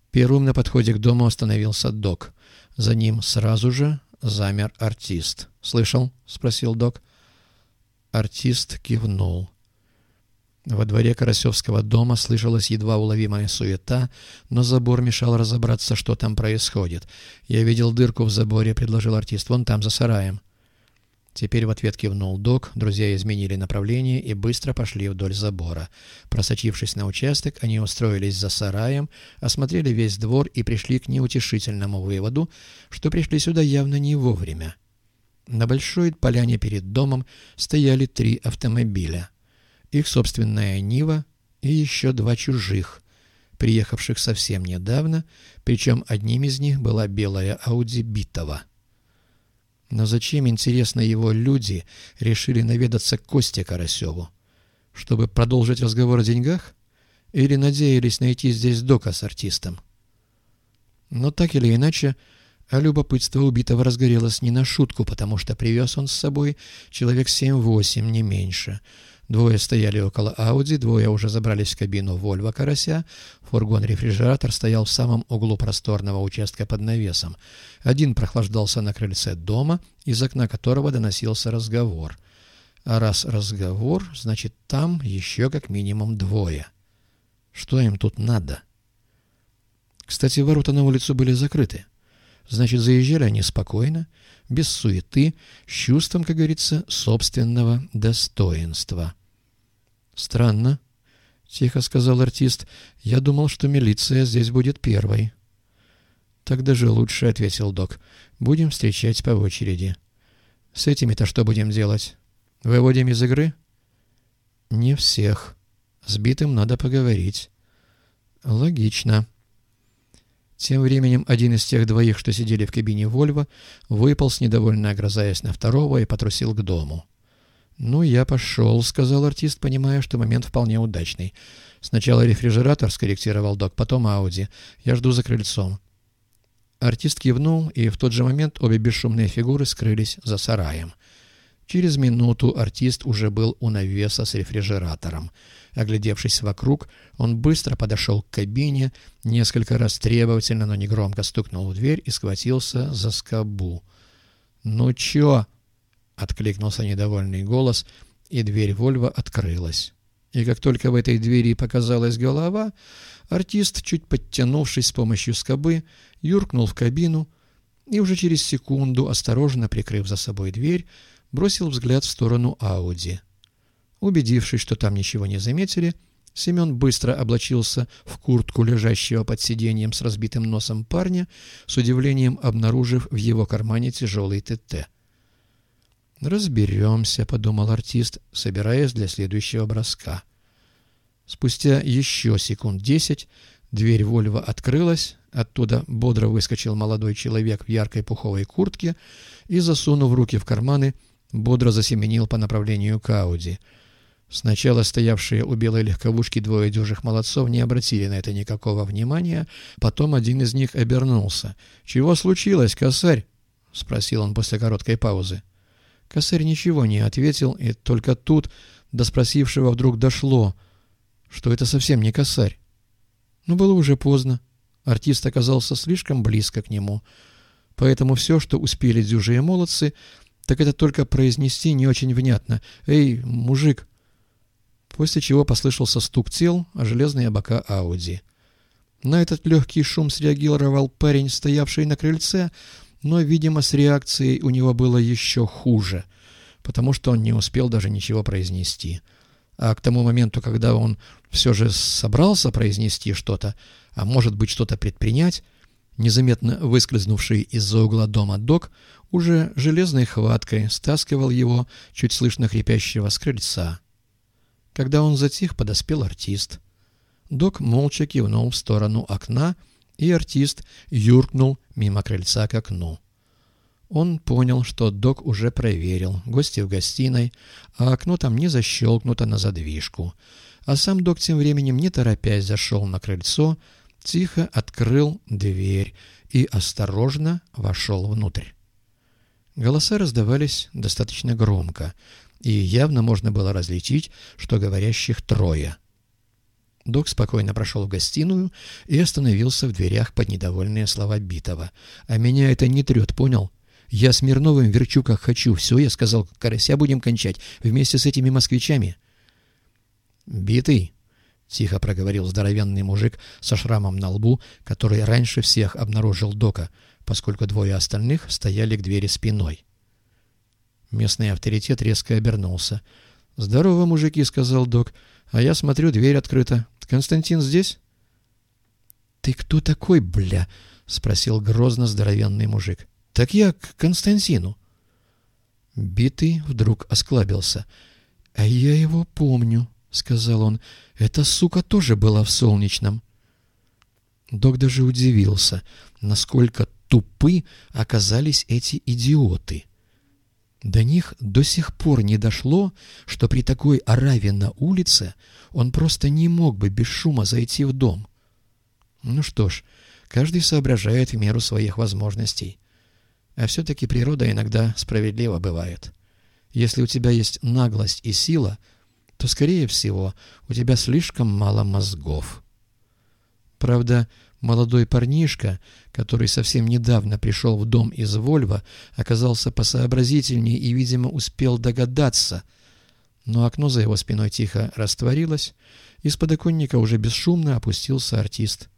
Первым на подходе к дому остановился Док. За ним сразу же замер артист. «Слышал?» — спросил Док. Артист кивнул. Во дворе Карасевского дома слышалась едва уловимая суета, но забор мешал разобраться, что там происходит. «Я видел дырку в заборе», — предложил артист. «Вон там, за сараем». Теперь в ответ кивнул Док, друзья изменили направление и быстро пошли вдоль забора. Просочившись на участок, они устроились за сараем, осмотрели весь двор и пришли к неутешительному выводу, что пришли сюда явно не вовремя. На большой поляне перед домом стояли 3 автомобиля. Их собственная Нива и еще 2 чужих, приехавших совсем недавно, причем одним из них была белая Ауди Битова. Но зачем, интересно, его люди решили наведаться к Косте Карасеву? Чтобы продолжить разговор о деньгах? Или надеялись найти здесь Дока с артистом? Но так или иначе, а любопытство убитого разгорелось не на шутку, потому что привез он с собой человек 7-8, не меньше. 2 стояли около Ауди, 2 уже забрались в кабину Вольво Карася. Фургон-рефрижератор стоял в самом углу просторного участка под навесом. Один прохлаждался на крыльце дома, из окна которого доносился разговор. А раз разговор, значит, там еще как минимум 2. Что им тут надо? Кстати, ворота на улицу были закрыты. Значит, заезжали они спокойно, без суеты, с чувством, как говорится, собственного достоинства. «Странно», — тихо сказал артист. «Я думал, что милиция здесь будет первой». «Так даже лучше», — ответил Док. «Будем встречать по очереди». «С этими-то что будем делать? Выводим из игры?» «Не всех. С битым надо поговорить». «Логично». Тем временем один из тех 2, что сидели в кабине Вольво, выполз, недовольно огрызаясь на второго, и потрусил к дому. «Ну, я пошел», — сказал артист, понимая, что момент вполне удачный. «Сначала рефрижератор», — скорректировал Док, — «потом Ауди. Я жду за крыльцом». Артист кивнул, и в тот же момент обе бесшумные фигуры скрылись за сараем. Через минуту артист уже был у навеса с рефрижератором. Оглядевшись вокруг, он быстро подошел к кабине, несколько раз требовательно, но негромко стукнул в дверь и схватился за скобу. «Ну чё?» — откликнулся недовольный голос, и дверь Вольво открылась. И как только в этой двери показалась голова, артист, чуть подтянувшись с помощью скобы, юркнул в кабину и уже через секунду, осторожно прикрыв за собой дверь, бросил взгляд в сторону Ауди. Убедившись, что там ничего не заметили, Семен быстро облачился в куртку лежащего под сиденьем с разбитым носом парня, с удивлением обнаружив в его кармане тяжелый ТТ. «Разберемся», — подумал артист, собираясь для следующего броска. Спустя еще секунд 10 дверь Вольво открылась, оттуда бодро выскочил молодой человек в яркой пуховой куртке и, засунув руки в карманы, бодро засеменил по направлению к Ауди. Сначала стоявшие у белой легковушки 2 дюжих молодцов не обратили на это никакого внимания, потом один из них обернулся. «Чего случилось, косарь?» — спросил он после короткой паузы. Косарь ничего не ответил, и только тут до спросившего вдруг дошло, что это совсем не косарь. Но было уже поздно. Артист оказался слишком близко к нему. Поэтому все, что успели дюжие молодцы, так это только произнести не очень внятно: «Эй, мужик!» После чего послышался стук тел о железные бока Ауди. На этот легкий шум среагировал парень, стоявший на крыльце, но, видимо, с реакцией у него было еще хуже, потому что он не успел даже ничего произнести. А к тому моменту, когда он все же собрался произнести что-то, а может быть что-то предпринять, незаметно выскользнувший из-за угла дома Док уже железной хваткой стаскивал его, чуть слышно хрипящего, с крыльца. Когда он затих, подоспел артист. Док молча кивнул в сторону окна, и артист юркнул мимо крыльца к окну. Он понял, что Док уже проверил, гости в гостиной, а окно там не защелкнуто на задвижку. А сам Док тем временем, не торопясь, зашел на крыльцо, тихо открыл дверь и осторожно вошел внутрь. Голоса раздавались достаточно громко, и явно можно было различить, что говорящих 3. Док спокойно прошел в гостиную и остановился в дверях под недовольные слова Битова. «А меня это не трет, понял? Я Смирновым верчу как хочу. Все, я сказал, карася будем кончать вместе с этими москвичами». «Битый», — тихо проговорил здоровенный мужик со шрамом на лбу, который раньше всех обнаружил Дока, поскольку двое остальных стояли к двери спиной. Местный авторитет резко обернулся. «Здорово, мужики», — сказал Док. «А я смотрю, дверь открыта. Константин здесь?» «Ты кто такой, бля?» — спросил грозно здоровенный мужик. «Так я к Константину». Битый вдруг осклабился. «А я его помню», — сказал он. «Эта сука тоже была в Солнечном». Док даже удивился, насколько тупы оказались эти идиоты. До них до сих пор не дошло, что при такой ораве на улице он просто не мог бы без шума зайти в дом. Ну что ж, каждый соображает в меру своих возможностей. А все-таки природа иногда справедлива бывает. Если у тебя есть наглость и сила, то, скорее всего, у тебя слишком мало мозгов. Правда, молодой парнишка, который совсем недавно пришел в дом из Вольво, оказался посообразительнее и, видимо, успел догадаться. Но окно за его спиной тихо растворилось, и с подоконника уже бесшумно опустился артист